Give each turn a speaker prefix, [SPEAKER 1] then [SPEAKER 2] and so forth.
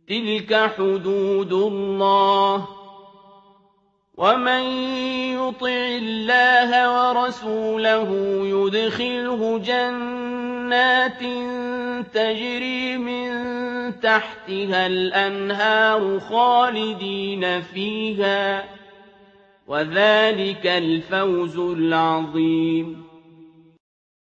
[SPEAKER 1] تِلْكَ حُدُودُ اللَّهِ ۚ وَمَن يُطِعِ اللَّهَ وَرَسُولَهُ يُدْخِلْهُ جَنَّاتٍ تَجْرِي مِن تَحْتِهَا الْأَنْهَارُ خَالِدِينَ فِيهَا ۚ وَذَٰلِكَ الْفَوْزُ الْعَظِيمُ